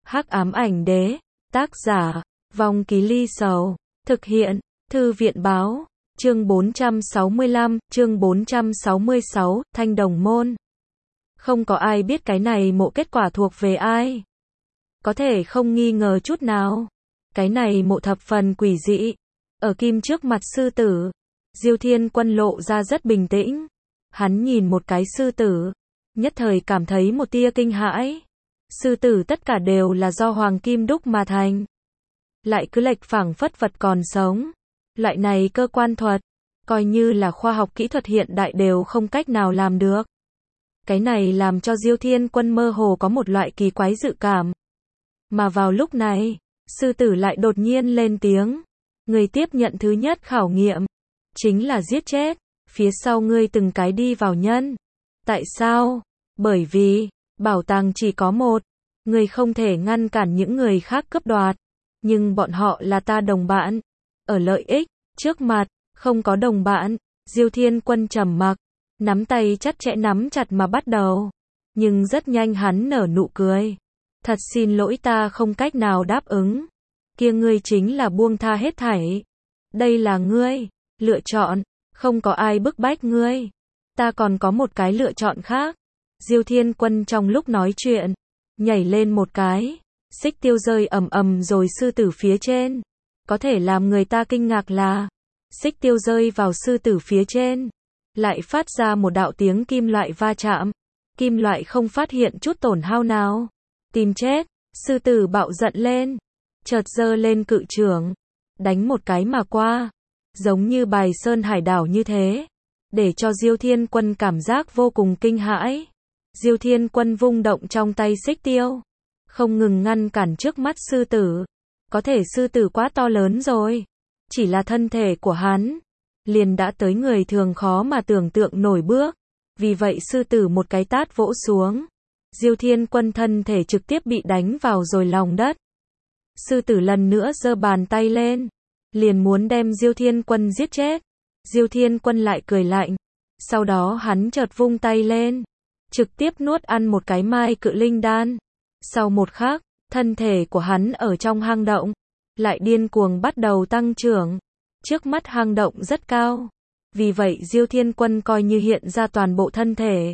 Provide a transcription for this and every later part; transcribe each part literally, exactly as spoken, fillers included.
Hắc ám ảnh đế, tác giả, Vong Ký Ly Sầu, thực hiện, Thư viện báo, chương bốn trăm sáu mươi lăm, chương bốn trăm sáu mươi sáu, Thanh Đồng Môn. Không có ai biết cái này mộ kết quả thuộc về ai. Có thể không nghi ngờ chút nào. Cái này mộ thập phần quỷ dị. Ở kim trước mặt sư tử, Diêu Thiên Quân lộ ra rất bình tĩnh. Hắn nhìn một cái sư tử, nhất thời cảm thấy một tia kinh hãi. Sư tử tất cả đều là do hoàng kim đúc mà thành. Lại cứ lệch phảng phất vật còn sống. Loại này cơ quan thuật, coi như là khoa học kỹ thuật hiện đại đều không cách nào làm được. Cái này làm cho Diêu Thiên Quân mơ hồ có một loại kỳ quái dự cảm. Mà vào lúc này, sư tử lại đột nhiên lên tiếng. Người tiếp nhận thứ nhất khảo nghiệm, chính là giết chết, phía sau ngươi từng cái đi vào nhân. Tại sao? Bởi vì, bảo tàng chỉ có một, ngươi không thể ngăn cản những người khác cướp đoạt. Nhưng bọn họ là ta đồng bạn. Ở lợi ích, trước mặt, không có đồng bạn. Diêu Thiên Quân trầm mặc, nắm tay chặt chẽ nắm chặt mà bắt đầu. Nhưng rất nhanh hắn nở nụ cười. Thật xin lỗi, ta không cách nào đáp ứng. Kia ngươi chính là buông tha hết thảy. Đây là ngươi lựa chọn, không có ai bức bách ngươi. Ta còn có một cái lựa chọn khác. Diêu Thiên Quân trong lúc nói chuyện, nhảy lên một cái, xích tiêu rơi ầm ầm rồi sư tử phía trên. Có thể làm người ta kinh ngạc là, xích tiêu rơi vào sư tử phía trên, lại phát ra một đạo tiếng kim loại va chạm. Kim loại không phát hiện chút tổn hao nào. Tìm chết, sư tử bạo giận lên, chợt giơ lên cự chưởng, đánh một cái mà qua, giống như bài sơn hải đảo như thế, để cho Diêu Thiên Quân cảm giác vô cùng kinh hãi. Diêu Thiên Quân vung động trong tay xích tiêu, không ngừng ngăn cản trước mắt sư tử. Có thể sư tử quá to lớn rồi, chỉ là thân thể của hắn, liền đã tới người thường khó mà tưởng tượng nổi bước. Vì vậy sư tử một cái tát vỗ xuống, Diêu Thiên Quân thân thể trực tiếp bị đánh vào rồi lòng đất. Sư tử lần nữa giơ bàn tay lên, liền muốn đem Diêu Thiên Quân giết chết. Diêu Thiên Quân lại cười lạnh, sau đó hắn chợt vung tay lên, trực tiếp nuốt ăn một cái mai cự linh đan. Sau một khắc, thân thể của hắn ở trong hang động, lại điên cuồng bắt đầu tăng trưởng. Trước mắt hang động rất cao, vì vậy Diêu Thiên Quân coi như hiện ra toàn bộ thân thể.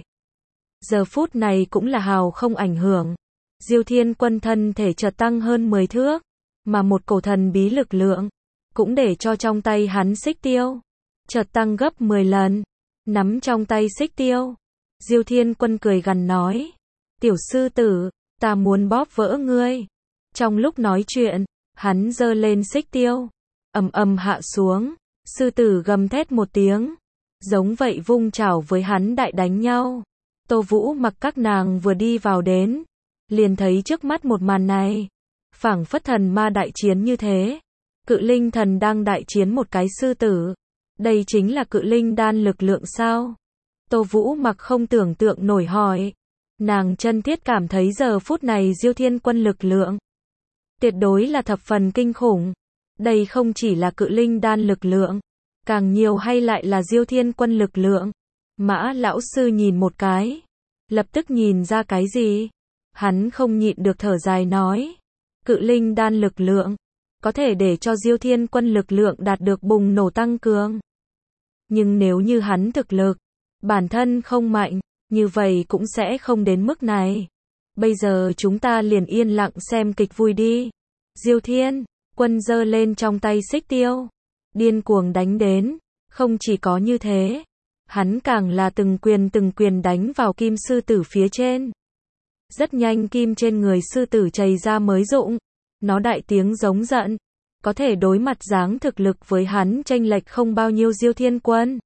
Giờ phút này cũng là hào không ảnh hưởng. Diêu Thiên Quân thân thể chợt tăng hơn mười thước, mà một cổ thần bí lực lượng, cũng để cho trong tay hắn xích tiêu, chợt tăng gấp mười lần. Nắm trong tay xích tiêu, Diêu Thiên Quân cười gằn nói, tiểu sư tử, ta muốn bóp vỡ ngươi. Trong lúc nói chuyện, hắn giơ lên xích tiêu, ầm ầm hạ xuống, sư tử gầm thét một tiếng, giống vậy vung chảo với hắn đại đánh nhau. Tô Vũ Mặc các nàng vừa đi vào đến, liền thấy trước mắt một màn này, phảng phất thần ma đại chiến như thế. Cự linh thần đang đại chiến một cái sư tử. Đây chính là cự linh đan lực lượng sao? Tô Vũ Mặc không tưởng tượng nổi hỏi. Nàng chân thiết cảm thấy giờ phút này Diêu Thiên Quân lực lượng tuyệt đối là thập phần kinh khủng. Đây không chỉ là cự linh đan lực lượng, càng nhiều hay lại là Diêu Thiên Quân lực lượng. Mã lão sư nhìn một cái, lập tức nhìn ra cái gì. Hắn không nhịn được thở dài nói, cự linh đan lực lượng có thể để cho Diêu Thiên Quân lực lượng đạt được bùng nổ tăng cường. Nhưng nếu như hắn thực lực bản thân không mạnh, như vậy cũng sẽ không đến mức này. Bây giờ chúng ta liền yên lặng xem kịch vui đi. Diêu Thiên Quân giơ lên trong tay xích tiêu, điên cuồng đánh đến. Không chỉ có như thế, hắn càng là từng quyền từng quyền đánh vào kim sư tử phía trên. Rất nhanh kim trên người sư tử chảy ra mới rụng. Nó đại tiếng giống giận. Có thể đối mặt dáng thực lực với hắn chênh lệch không bao nhiêu Diêu Thiên Quân.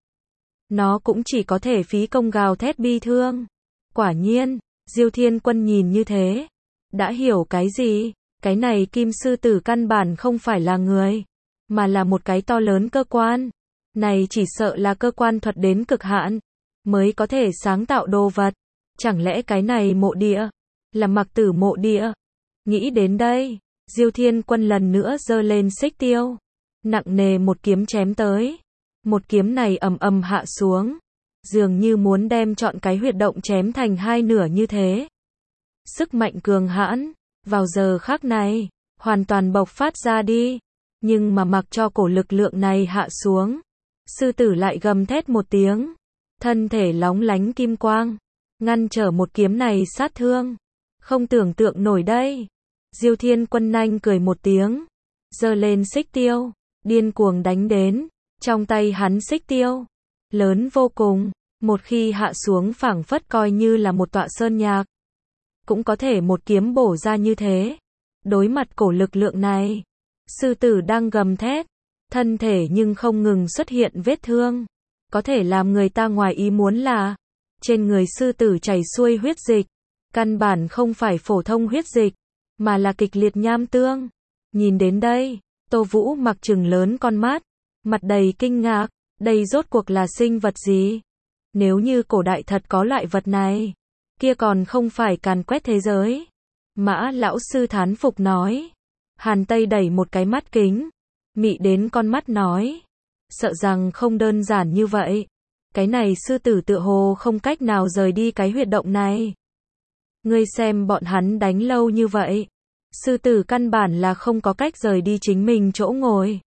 Nó cũng chỉ có thể phí công gào thét bi thương. Quả nhiên, Diêu Thiên Quân nhìn như thế, đã hiểu cái gì. Cái này kim sư tử căn bản không phải là người, mà là một cái to lớn cơ quan. Này chỉ sợ là cơ quan thuật đến cực hạn, mới có thể sáng tạo đồ vật. Chẳng lẽ cái này mộ địa, là Mặc Tử mộ địa? Nghĩ đến đây, Diêu Thiên Quân lần nữa giơ lên xích tiêu, nặng nề một kiếm chém tới. Một kiếm này ầm ầm hạ xuống, dường như muốn đem trọn cái huyệt động chém thành hai nửa như thế. Sức mạnh cường hãn, vào giờ khắc này, hoàn toàn bộc phát ra đi. Nhưng mà mặc cho cổ lực lượng này hạ xuống, sư tử lại gầm thét một tiếng, thân thể lóng lánh kim quang, ngăn trở một kiếm này sát thương. Không tưởng tượng nổi đây. Diêu Thiên Quân nhanh cười một tiếng, giơ lên xích tiêu, điên cuồng đánh đến. Trong tay hắn xích tiêu, lớn vô cùng, một khi hạ xuống phảng phất coi như là một tọa sơn nhạc. Cũng có thể một kiếm bổ ra như thế. Đối mặt cổ lực lượng này, sư tử đang gầm thét, thân thể nhưng không ngừng xuất hiện vết thương. Có thể làm người ta ngoài ý muốn là, trên người sư tử chảy xuôi huyết dịch, căn bản không phải phổ thông huyết dịch, mà là kịch liệt nham tương. Nhìn đến đây, Tô Vũ mặc trừng lớn con mắt, mặt đầy kinh ngạc, đây rốt cuộc là sinh vật gì? Nếu như cổ đại thật có loại vật này, kia còn không phải càn quét thế giới. Mã lão sư thán phục nói. Hàn Tây đẩy một cái mắt kính, mị đến con mắt nói, sợ rằng không đơn giản như vậy. Cái này sư tử tựa hồ không cách nào rời đi cái huyệt động này. Ngươi xem bọn hắn đánh lâu như vậy, sư tử căn bản là không có cách rời đi chính mình chỗ ngồi.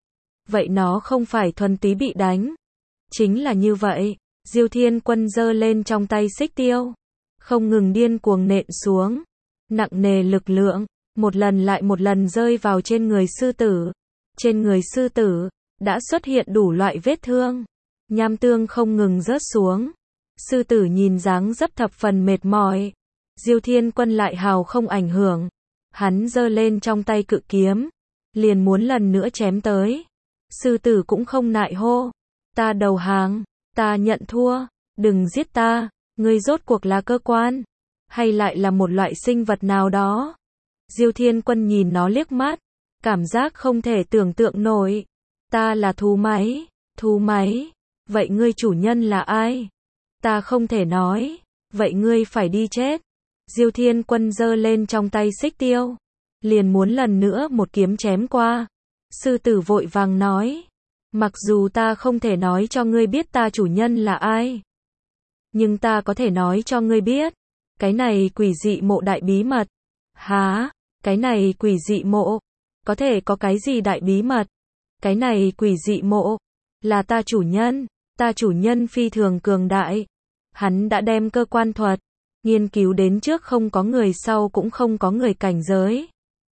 Vậy nó không phải thuần túy bị đánh. Chính là như vậy. Diêu Thiên Quân giơ lên trong tay xích tiêu, không ngừng điên cuồng nện xuống. Nặng nề lực lượng, một lần lại một lần rơi vào trên người sư tử. Trên người sư tử, đã xuất hiện đủ loại vết thương. Nham tương không ngừng rớt xuống. Sư tử nhìn dáng dấp thập phần mệt mỏi. Diêu Thiên Quân lại hào không ảnh hưởng. Hắn giơ lên trong tay cự kiếm, liền muốn lần nữa chém tới. Sư tử cũng không nại hô, ta đầu hàng, ta nhận thua, đừng giết ta, ngươi rốt cuộc là cơ quan, hay lại là một loại sinh vật nào đó. Diêu Thiên Quân nhìn nó liếc mắt, cảm giác không thể tưởng tượng nổi. Ta là thú máy, thú máy, vậy ngươi chủ nhân là ai? Ta không thể nói, vậy ngươi phải đi chết. Diêu Thiên Quân giơ lên trong tay xích tiêu, liền muốn lần nữa một kiếm chém qua. Sư tử vội vàng nói, mặc dù ta không thể nói cho ngươi biết ta chủ nhân là ai, nhưng ta có thể nói cho ngươi biết, cái này quỷ dị mộ đại bí mật. Hả? Cái này quỷ dị mộ, có thể có cái gì đại bí mật? Cái này quỷ dị mộ, là ta chủ nhân, ta chủ nhân phi thường cường đại. Hắn đã đem cơ quan thuật, nghiên cứu đến trước không có người sau cũng không có người cảnh giới.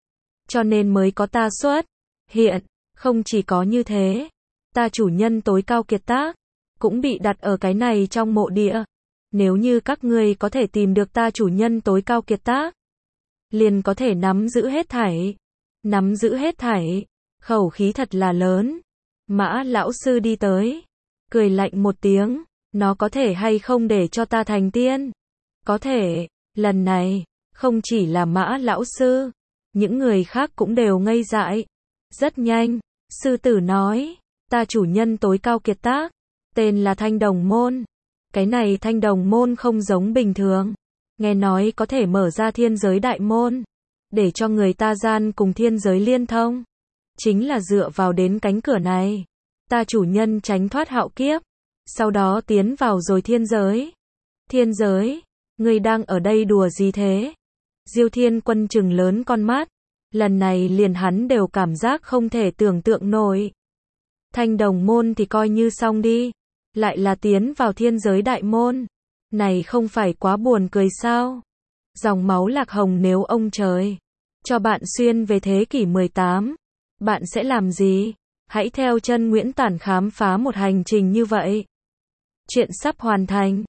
Cho nên mới có ta xuất hiện, không chỉ có như thế, ta chủ nhân tối cao kiệt tác, cũng bị đặt ở cái này trong mộ địa. Nếu như các ngươi có thể tìm được ta chủ nhân tối cao kiệt tác, liền có thể nắm giữ hết thảy. Nắm giữ hết thảy, khẩu khí thật là lớn. Mã lão sư đi tới, cười lạnh một tiếng, nó có thể hay không để cho ta thành tiên? Có thể. Lần này, không chỉ là Mã lão sư, những người khác cũng đều ngây dại. Rất nhanh, sư tử nói, ta chủ nhân tối cao kiệt tác, tên là Thanh Đồng Môn. Cái này Thanh Đồng Môn không giống bình thường, nghe nói có thể mở ra thiên giới đại môn, để cho người ta gian cùng thiên giới liên thông. Chính là dựa vào đến cánh cửa này, ta chủ nhân tránh thoát hạo kiếp, sau đó tiến vào rồi thiên giới. Thiên giới? Ngươi đang ở đây đùa gì thế? Diêu Thiên Quân trừng lớn con mắt, lần này liền hắn đều cảm giác không thể tưởng tượng nổi. Thanh Đồng Môn thì coi như xong đi, lại là tiến vào thiên giới đại môn, này không phải quá buồn cười sao? Dòng máu lạc hồng, nếu ông trời cho bạn xuyên về thế kỷ mười tám, bạn sẽ làm gì? Hãy theo chân Nguyễn Tản khám phá một hành trình như vậy. Chuyện sắp hoàn thành.